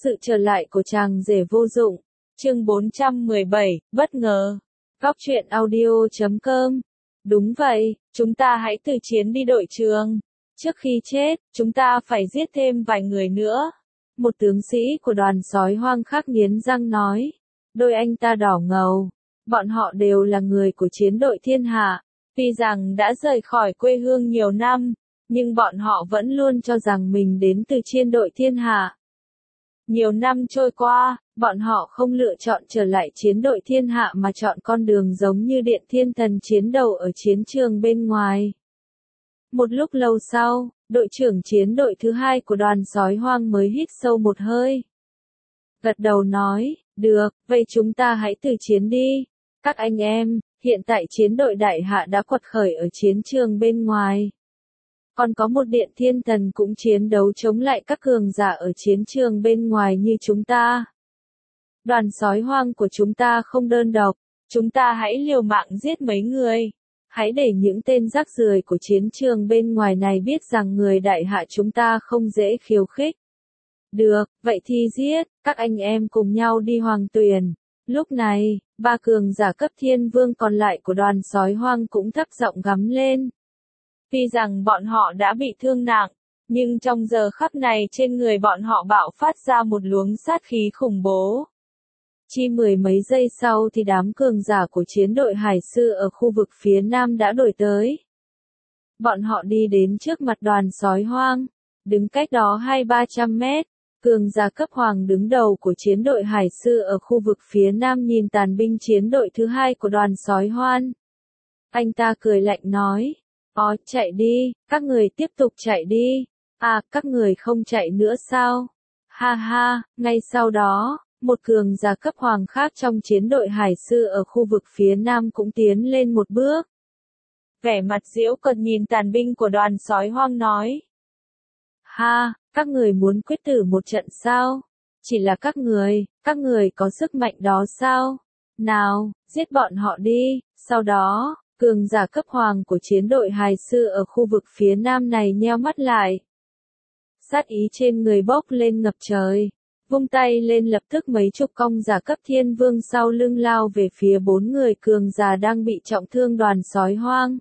Sự trở lại của chàng rể vô dụng. Chương 417, bất ngờ. Góc truyện audio.com. Đúng vậy, chúng ta hãy từ chiến đi đội trường. Trước khi chết, chúng ta phải giết thêm vài người nữa. Một tướng sĩ của đoàn sói hoang khác nghiến răng nói. Đôi anh ta đỏ ngầu. Bọn họ đều là người của chiến đội thiên hạ. Tuy rằng đã rời khỏi quê hương nhiều năm, nhưng bọn họ vẫn luôn cho rằng mình đến từ chiến đội thiên hạ. Nhiều năm trôi qua, bọn họ không lựa chọn trở lại chiến đội thiên hạ mà chọn con đường giống như Điện Thiên Thần chiến đầu ở chiến trường bên ngoài. Một lúc lâu sau, đội trưởng chiến đội thứ hai của đoàn sói hoang mới hít sâu một hơi. Gật đầu nói, được, vậy chúng ta hãy từ chiến đi. Các anh em, hiện tại chiến đội đại hạ đã quật khởi ở chiến trường bên ngoài. Còn có một Điện Thiên Thần cũng chiến đấu chống lại các cường giả ở chiến trường bên ngoài như chúng ta. Đoàn sói hoang của chúng ta không đơn độc, chúng ta hãy liều mạng giết mấy người. Hãy để những tên rác rưởi của chiến trường bên ngoài này biết rằng người đại hạ chúng ta không dễ khiêu khích. Được, vậy thì giết, các anh em cùng nhau đi Hoàng Tuyền. Lúc này, ba cường giả cấp thiên vương còn lại của đoàn sói hoang cũng thấp giọng gắm lên. Tuy rằng bọn họ đã bị thương nặng, nhưng trong giờ khắc này trên người bọn họ bạo phát ra một luồng sát khí khủng bố. Chỉ mười mấy giây sau thì đám cường giả của chiến đội hải sư ở khu vực phía nam đã đuổi tới. Bọn họ đi đến trước mặt đoàn sói hoang, đứng cách đó 200-300 mét. Cường giả cấp hoàng đứng đầu của chiến đội hải sư ở khu vực phía nam nhìn tàn binh chiến đội thứ hai của đoàn sói hoang. Anh ta cười lạnh nói. Chạy đi, các người tiếp tục chạy đi. À, các người không chạy nữa sao? Ha ha, ngay sau đó, một cường giả cấp hoàng khác trong chiến đội hải sư ở khu vực phía nam cũng tiến lên một bước. Vẻ mặt giễu cợt nhìn tàn binh của đoàn sói hoang nói. Ha, các người muốn quyết tử một trận sao? Chỉ là các người có sức mạnh đó sao? Nào, giết bọn họ đi, sau đó. Cường giả cấp hoàng của chiến đội hài sư ở khu vực phía nam này nheo mắt lại. Sát ý trên người bốc lên ngập trời. Vung tay lên lập tức mấy chục công giả cấp thiên vương sau lưng lao về phía bốn người cường giả đang bị trọng thương đoàn sói hoang.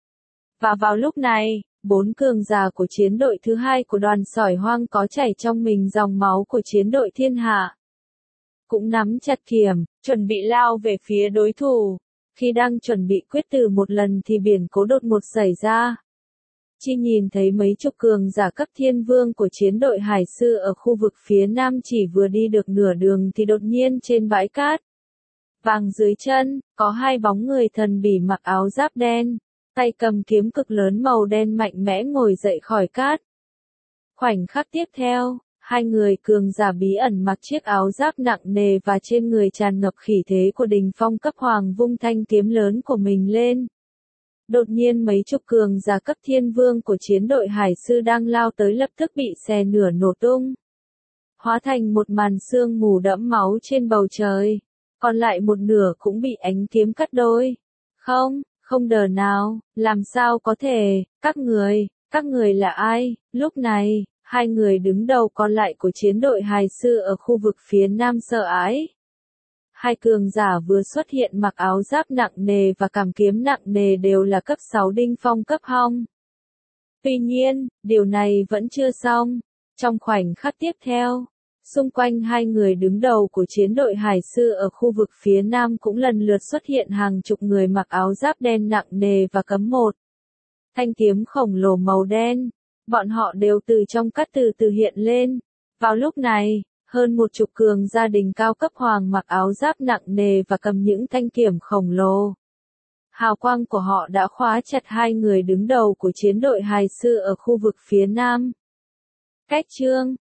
Và vào lúc này, bốn cường giả của chiến đội thứ hai của đoàn sói hoang có chảy trong mình dòng máu của chiến đội thiên hạ. Cũng nắm chặt kiếm, chuẩn bị lao về phía đối thủ. Khi đang chuẩn bị quyết tử một lần thì biển cố đột ngột xảy ra. Chỉ nhìn thấy mấy chục cường giả cấp thiên vương của chiến đội hải sư ở khu vực phía nam chỉ vừa đi được nửa đường thì đột nhiên trên bãi cát. Vàng dưới chân, có hai bóng người thần bỉ mặc áo giáp đen, tay cầm kiếm cực lớn màu đen mạnh mẽ ngồi dậy khỏi cát. Khoảnh khắc tiếp theo. Hai người cường giả bí ẩn mặc chiếc áo giáp nặng nề và trên người tràn ngập khí thế của đỉnh phong cấp hoàng vung thanh kiếm lớn của mình lên. Đột nhiên mấy chục cường giả cấp thiên vương của chiến đội hải sư đang lao tới lập tức bị xẻ nửa nổ tung. Hóa thành một màn sương mù đẫm máu trên bầu trời. Còn lại một nửa cũng bị ánh kiếm cắt đôi. Không đờ nào, làm sao có thể, các người là ai, lúc này. Hai người đứng đầu còn lại của chiến đội hài sư ở khu vực phía nam sợ ái. Hai cường giả vừa xuất hiện mặc áo giáp nặng nề và cảm kiếm nặng nề đều là cấp 6 đinh phong cấp hong. Tuy nhiên, điều này vẫn chưa xong. Trong khoảnh khắc tiếp theo, xung quanh hai người đứng đầu của chiến đội hải sư ở khu vực phía nam cũng lần lượt xuất hiện hàng chục người mặc áo giáp đen nặng nề và cấm một thanh kiếm khổng lồ màu đen. Bọn họ đều từ trong cát từ từ hiện lên. Vào lúc này, hơn một chục cường gia đình cao cấp hoàng mặc áo giáp nặng nề và cầm những thanh kiếm khổng lồ. Hào quang của họ đã khóa chặt hai người đứng đầu của chiến đội hài sư ở khu vực phía nam. Cách chương